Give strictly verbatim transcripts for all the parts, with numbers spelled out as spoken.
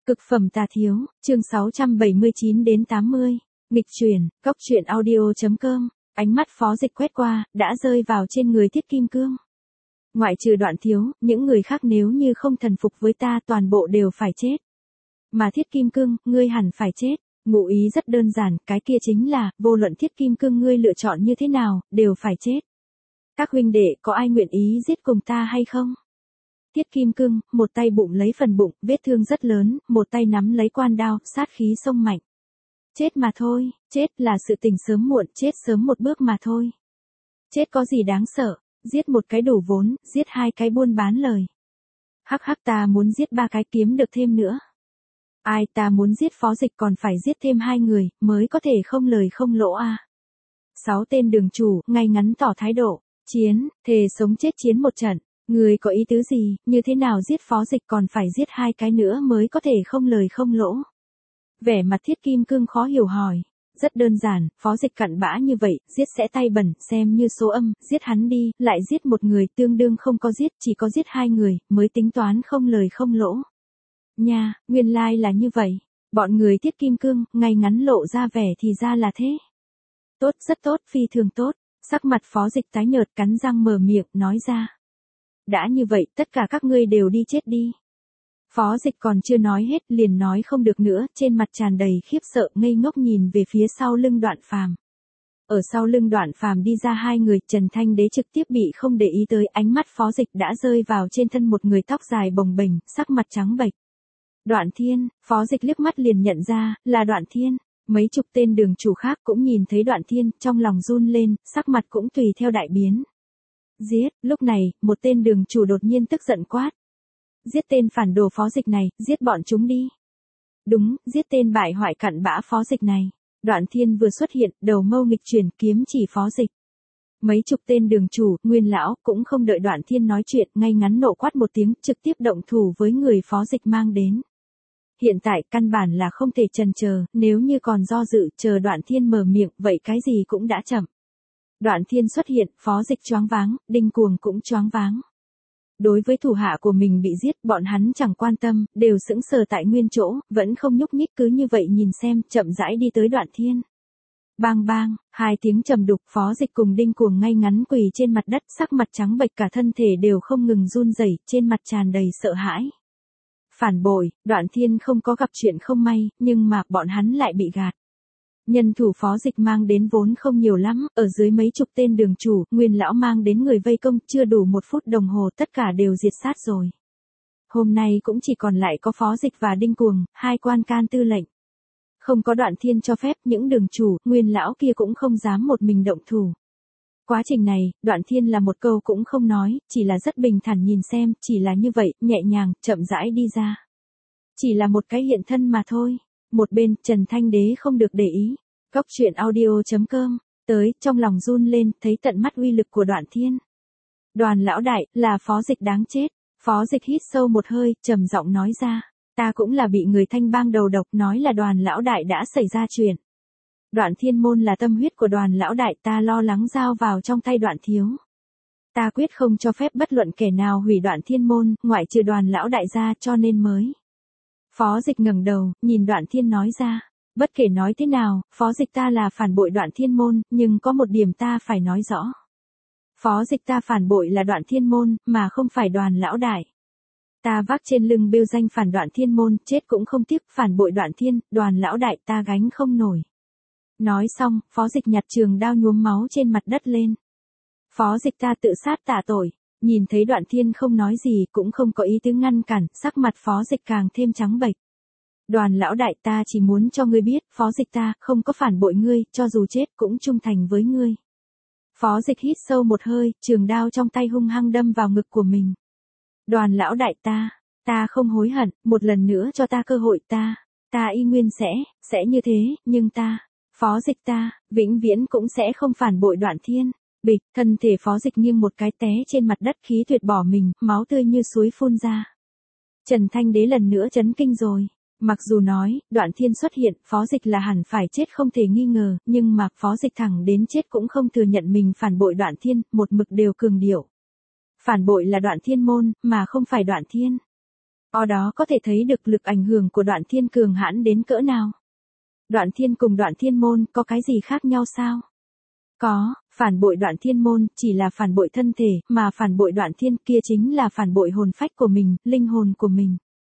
Cực phẩm tà thiếu, chương sáu trăm bảy mươi chín đến tám mươi. Nghịch truyền, cóc truyện audio chấm com. Ánh mắt Phó Dịch quét qua, đã rơi vào trên người Thiết Kim Cương. Ngoại trừ Đoạn Thiếu, những người khác nếu như không thần phục với ta toàn bộ đều phải chết. Mà Thiết Kim Cương, ngươi hẳn phải chết. Ngụ ý rất đơn giản, cái kia chính là, vô luận Thiết Kim Cương ngươi lựa chọn như thế nào, đều phải chết. Các huynh đệ, có ai nguyện ý giết cùng ta hay không? Thiết Kim Cương, một tay bụng lấy phần bụng, vết thương rất lớn, một tay nắm lấy quan đao, sát khí sông mạnh. Chết mà thôi, chết là sự tình sớm muộn, chết sớm một bước mà thôi. Chết có gì đáng sợ, giết một cái đủ vốn, giết hai cái buôn bán lời. Hắc hắc ta muốn giết ba cái kiếm được thêm nữa. Ai ta muốn giết Phó Dịch còn phải giết thêm hai người, mới có thể không lời không lỗ a. À. Sáu tên đường chủ, ngay ngắn tỏ thái độ, chiến, thề sống chết chiến một trận. Người có ý tứ gì, như thế nào giết Phó Dịch còn phải giết hai cái nữa mới có thể không lời không lỗ. Vẻ mặt Thiết Kim Cương khó hiểu hỏi. Rất đơn giản, Phó Dịch cặn bã như vậy, giết sẽ tay bẩn, xem như số âm, giết hắn đi, lại giết một người tương đương không có giết, chỉ có giết hai người, mới tính toán không lời không lỗ. Nha, nguyên lai là như vậy. Bọn người Thiết Kim Cương, ngay ngắn lộ ra vẻ thì ra là thế. Tốt, rất tốt, phi thường tốt. Sắc mặt Phó Dịch tái nhợt cắn răng mở miệng, nói ra. Đã như vậy, tất cả các ngươi đều đi chết đi. Phó Dịch còn chưa nói hết, liền nói không được nữa, trên mặt tràn đầy khiếp sợ ngây ngốc nhìn về phía sau lưng Đoạn Phàm. Ở sau lưng Đoạn Phàm đi ra hai người, Trần Thanh Đế trực tiếp bị không để ý tới, ánh mắt Phó Dịch đã rơi vào trên thân một người tóc dài bồng bềnh, sắc mặt trắng bệch. Đoạn Thiên, Phó Dịch liếc mắt liền nhận ra, là Đoạn Thiên. Mấy chục tên đường chủ khác cũng nhìn thấy Đoạn Thiên, trong lòng run lên, sắc mặt cũng tùy theo đại biến. Giết, lúc này, một tên đường chủ đột nhiên tức giận quát. Giết tên phản đồ Phó Dịch này, giết bọn chúng đi. Đúng, giết tên bại hoại cặn bã Phó Dịch này. Đoạn Thiên vừa xuất hiện, đầu mâu nghịch chuyển kiếm chỉ Phó Dịch. Mấy chục tên đường chủ, nguyên lão, cũng không đợi Đoạn Thiên nói chuyện, ngay ngắn nộ quát một tiếng, trực tiếp động thủ với người Phó Dịch mang đến. Hiện tại, căn bản là không thể chần chờ, nếu như còn do dự, chờ Đoạn Thiên mở miệng, vậy cái gì cũng đã chậm. Đoạn Thiên xuất hiện, Phó Dịch choáng váng, Đinh Cuồng cũng choáng váng. Đối với thủ hạ của mình bị giết, bọn hắn chẳng quan tâm, đều sững sờ tại nguyên chỗ, vẫn không nhúc nhích cứ như vậy nhìn xem, chậm rãi đi tới Đoạn Thiên. Bang bang, hai tiếng trầm đục, Phó Dịch cùng Đinh Cuồng ngay ngắn quỳ trên mặt đất, sắc mặt trắng bệch cả thân thể đều không ngừng run rẩy, trên mặt tràn đầy sợ hãi. Phản bội, Đoạn Thiên không có gặp chuyện không may, nhưng mà bọn hắn lại bị gạt. Nhân thủ Phó Dịch mang đến vốn không nhiều lắm, ở dưới mấy chục tên đường chủ, nguyên lão mang đến người vây công, chưa đủ một phút đồng hồ tất cả đều diệt sát rồi. Hôm nay cũng chỉ còn lại có Phó Dịch và Đinh Cuồng, hai quan can tư lệnh. Không có Đoạn Thiên cho phép, những đường chủ, nguyên lão kia cũng không dám một mình động thủ. Quá trình này, Đoạn Thiên là một câu cũng không nói, chỉ là rất bình thản nhìn xem, chỉ là như vậy, nhẹ nhàng, chậm rãi đi ra. Chỉ là một cái hiện thân mà thôi. Một bên, Trần Thanh Đế không được để ý. Cóc truyện audio chấm com. Tới, trong lòng run lên, thấy tận mắt uy lực của Đoạn Thiên. Đoàn lão đại, là Phó Dịch đáng chết. Phó Dịch hít sâu một hơi, trầm giọng nói ra. Ta cũng là bị người Thanh bang đầu độc, nói là Đoàn lão đại đã xảy ra chuyện. Đoạn Thiên môn là tâm huyết của Đoàn lão đại, ta lo lắng giao vào trong tay Đoạn thiếu. Ta quyết không cho phép bất luận kẻ nào hủy Đoạn Thiên môn, ngoại trừ Đoàn lão đại ra, cho nên mới. Phó Dịch ngẩng đầu, nhìn Đoạn Thiên nói ra, bất kể nói thế nào, Phó Dịch ta là phản bội Đoạn Thiên môn, nhưng có một điểm ta phải nói rõ. Phó Dịch ta phản bội là Đoạn Thiên môn, mà không phải Đoàn lão đại. Ta vác trên lưng bêu danh phản Đoạn Thiên môn, chết cũng không tiếc, phản bội Đoạn Thiên, Đoàn lão đại ta gánh không nổi. Nói xong, Phó Dịch nhặt trường đao nhuốm máu trên mặt đất lên. Phó Dịch ta tự sát tạ tội. Nhìn thấy Đoạn Thiên không nói gì, cũng không có ý tứ ngăn cản, sắc mặt Phó Dịch càng thêm trắng bệch. Đoàn lão đại ta chỉ muốn cho ngươi biết, Phó Dịch ta không có phản bội ngươi, cho dù chết cũng trung thành với ngươi. Phó Dịch hít sâu một hơi, trường đao trong tay hung hăng đâm vào ngực của mình. Đoàn lão đại ta, ta không hối hận, một lần nữa cho ta cơ hội ta, ta y nguyên sẽ, sẽ như thế, nhưng ta, Phó Dịch ta, vĩnh viễn cũng sẽ không phản bội Đoạn Thiên. Bịch, thân thể Phó Dịch nghiêng một cái té trên mặt đất khí tuyệt bỏ mình, máu tươi như suối phun ra. Trần Thanh Đế lần nữa chấn kinh rồi. Mặc dù nói, Đoạn Thiên xuất hiện, Phó Dịch là hẳn phải chết không thể nghi ngờ, nhưng mà Phó Dịch thẳng đến chết cũng không thừa nhận mình phản bội Đoạn Thiên, một mực đều cường điệu. Phản bội là Đoạn Thiên môn, mà không phải Đoạn Thiên. Ở đó có thể thấy được lực ảnh hưởng của Đoạn Thiên cường hãn đến cỡ nào. Đoạn Thiên cùng Đoạn Thiên môn có cái gì khác nhau sao? Có, phản bội Đoạn Thiên môn chỉ là phản bội thân thể, mà phản bội Đoạn Thiên kia chính là phản bội hồn phách của mình, linh hồn của mình.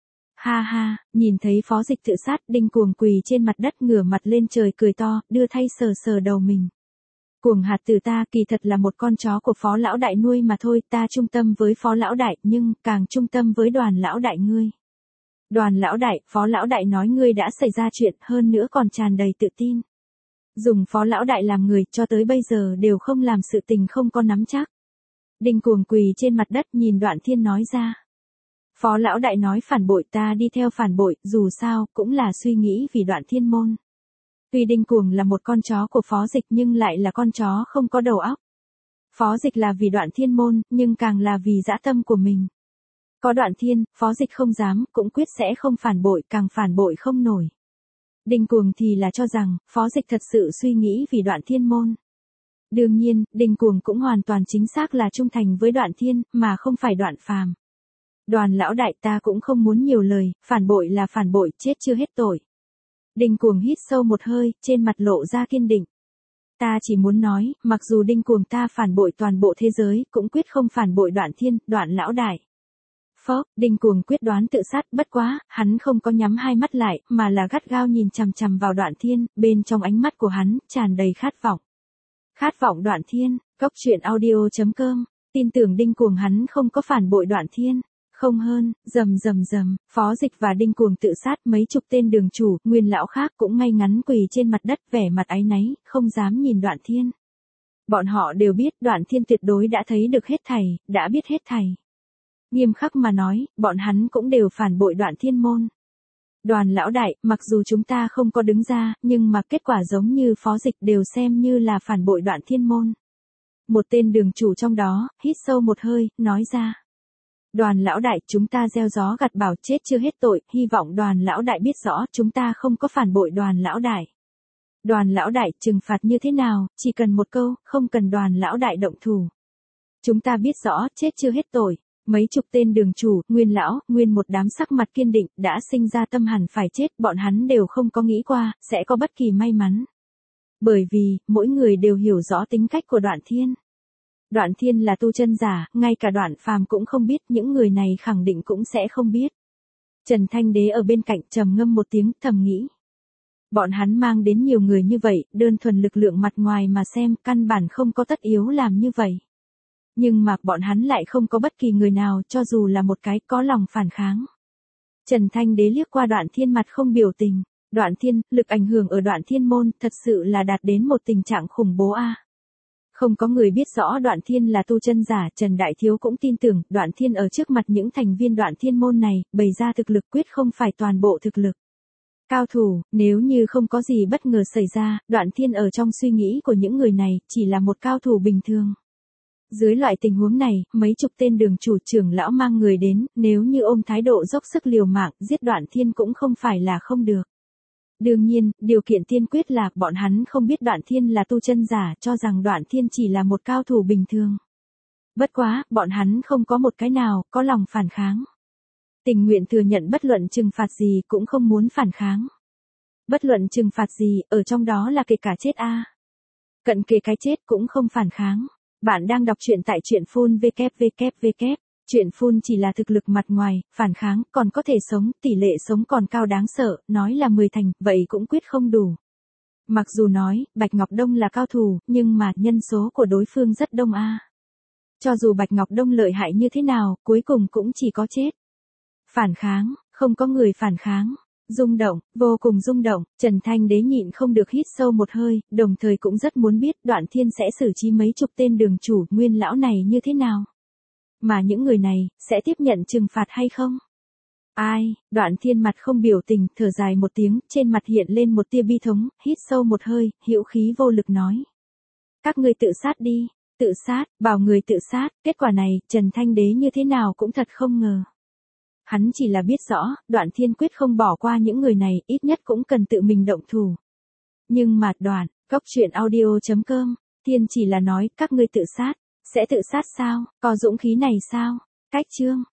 Ha ha, nhìn thấy Phó Dịch tự sát, Đinh Cuồng quỳ trên mặt đất ngửa mặt lên trời cười to, đưa thay sờ sờ đầu mình. Cuồng hạt tử ta kỳ thật là một con chó của Phó lão đại nuôi mà thôi, ta trung tâm với Phó lão đại, nhưng càng trung tâm với Đoàn lão đại ngươi. Đoàn lão đại, Phó lão đại nói ngươi đã xảy ra chuyện, hơn nữa còn tràn đầy tự tin. Dùng Phó lão đại làm người, cho tới bây giờ đều không làm sự tình không có nắm chắc. Đinh Cuồng quỳ trên mặt đất nhìn Đoạn Thiên nói ra. Phó lão đại nói phản bội, ta đi theo phản bội, dù sao cũng là suy nghĩ vì Đoạn Thiên môn. Tuy Đinh Cuồng là một con chó của Phó Dịch nhưng lại là con chó không có đầu óc. Phó Dịch là vì Đoạn Thiên môn, nhưng càng là vì dã tâm của mình. Có Đoạn Thiên, Phó Dịch không dám, cũng quyết sẽ không phản bội, càng phản bội không nổi. Đinh Cuồng thì là cho rằng, Phó Dịch thật sự suy nghĩ vì Đoạn Thiên môn. Đương nhiên, Đinh Cuồng cũng hoàn toàn chính xác là trung thành với Đoạn Thiên, mà không phải Đoạn Phàm. Đoàn lão đại, ta cũng không muốn nhiều lời, phản bội là phản bội, chết chưa hết tội. Đinh Cuồng hít sâu một hơi, trên mặt lộ ra kiên định. Ta chỉ muốn nói, mặc dù Đinh Cuồng ta phản bội toàn bộ thế giới, cũng quyết không phản bội Đoạn Thiên, Đoạn lão đại. Phó, Đinh Cuồng quyết đoán tự sát, bất quá, hắn không có nhắm hai mắt lại, mà là gắt gao nhìn chằm chằm vào Đoạn Thiên, bên trong ánh mắt của hắn, tràn đầy khát vọng. Khát vọng Đoạn Thiên, cốc truyện audio chấm com, tin tưởng Đinh Cuồng hắn không có phản bội Đoạn Thiên. Không hơn, rầm rầm rầm, Phó Dịch và Đinh Cuồng tự sát, mấy chục tên đường chủ, nguyên lão khác cũng ngay ngắn quỳ trên mặt đất, vẻ mặt áy náy, không dám nhìn Đoạn Thiên. Bọn họ đều biết Đoạn Thiên tuyệt đối đã thấy được hết thảy, đã biết hết thảy. Nghiêm khắc mà nói, bọn hắn cũng đều phản bội Đoạn Thiên môn. Đoàn lão đại, mặc dù chúng ta không có đứng ra, nhưng mà kết quả giống như Phó Dịch đều xem như là phản bội Đoạn Thiên môn. Một tên đường chủ trong đó, hít sâu một hơi, nói ra. Đoàn lão đại, chúng ta gieo gió gặt bão, chết chưa hết tội, hy vọng đoàn lão đại biết rõ chúng ta không có phản bội đoàn lão đại. Đoàn lão đại, trừng phạt như thế nào, chỉ cần một câu, không cần đoàn lão đại động thủ. Chúng ta biết rõ, chết chưa hết tội. Mấy chục tên đường chủ, nguyên lão, nguyên một đám sắc mặt kiên định, đã sinh ra tâm hẳn phải chết, bọn hắn đều không có nghĩ qua, sẽ có bất kỳ may mắn. Bởi vì, mỗi người đều hiểu rõ tính cách của Đoạn Thiên. Đoạn Thiên là tu chân giả, ngay cả Đoạn Phàm cũng không biết, những người này khẳng định cũng sẽ không biết. Trần Thanh Đế ở bên cạnh trầm ngâm một tiếng, thầm nghĩ. Bọn hắn mang đến nhiều người như vậy, đơn thuần lực lượng mặt ngoài mà xem, căn bản không có tất yếu làm như vậy. Nhưng mà bọn hắn lại không có bất kỳ người nào, cho dù là một cái, có lòng phản kháng. Trần Thanh Đế liếc qua Đoạn Thiên mặt không biểu tình. Đoạn Thiên, lực ảnh hưởng ở Đoạn Thiên môn, thật sự là đạt đến một tình trạng khủng bố a. Không có người biết rõ Đoạn Thiên là tu chân giả, Trần Đại Thiếu cũng tin tưởng, Đoạn Thiên ở trước mặt những thành viên Đoạn Thiên môn này, bày ra thực lực quyết không phải toàn bộ thực lực. Cao thủ, nếu như không có gì bất ngờ xảy ra, Đoạn Thiên ở trong suy nghĩ của những người này, chỉ là một cao thủ bình thường. Dưới loại tình huống này, mấy chục tên đường chủ trưởng lão mang người đến, nếu như ôm thái độ dốc sức liều mạng, giết Đoạn Thiên cũng không phải là không được. Đương nhiên, điều kiện tiên quyết là bọn hắn không biết Đoạn Thiên là tu chân giả, cho rằng Đoạn Thiên chỉ là một cao thủ bình thường. Bất quá, bọn hắn không có một cái nào có lòng phản kháng. Tình nguyện thừa nhận bất luận trừng phạt gì cũng không muốn phản kháng. Bất luận trừng phạt gì, ở trong đó là kể cả chết a. Cận kề cái chết cũng không phản kháng. Bạn đang đọc truyện tại truyện phun vê kép vê kép vê kép. Truyện phun chỉ là thực lực mặt ngoài, phản kháng, còn có thể sống, tỷ lệ sống còn cao đáng sợ, nói là mười thành, vậy cũng quyết không đủ. Mặc dù nói, Bạch Ngọc Đông là cao thủ, nhưng mà nhân số của đối phương rất đông a. Cho dù Bạch Ngọc Đông lợi hại như thế nào, cuối cùng cũng chỉ có chết. Phản kháng, không có người phản kháng. Rung động, vô cùng rung động, Trần Thanh Đế nhịn không được hít sâu một hơi, đồng thời cũng rất muốn biết Đoạn Thiên sẽ xử trí mấy chục tên đường chủ nguyên lão này như thế nào. Mà những người này, sẽ tiếp nhận trừng phạt hay không? Ai, Đoạn Thiên mặt không biểu tình, thở dài một tiếng, trên mặt hiện lên một tia bi thống, hít sâu một hơi, hữu khí vô lực nói. Các ngươi tự sát đi, tự sát, bảo người tự sát, kết quả này, Trần Thanh Đế như thế nào cũng thật không ngờ. Hắn chỉ là biết rõ, Đoạn Thiên quyết không bỏ qua những người này, ít nhất cũng cần tự mình động thủ. Nhưng mà, Đoạn, cốc truyện audio chấm com, Thiên chỉ là nói, các ngươi tự sát, sẽ tự sát sao, có dũng khí này sao? Cách chương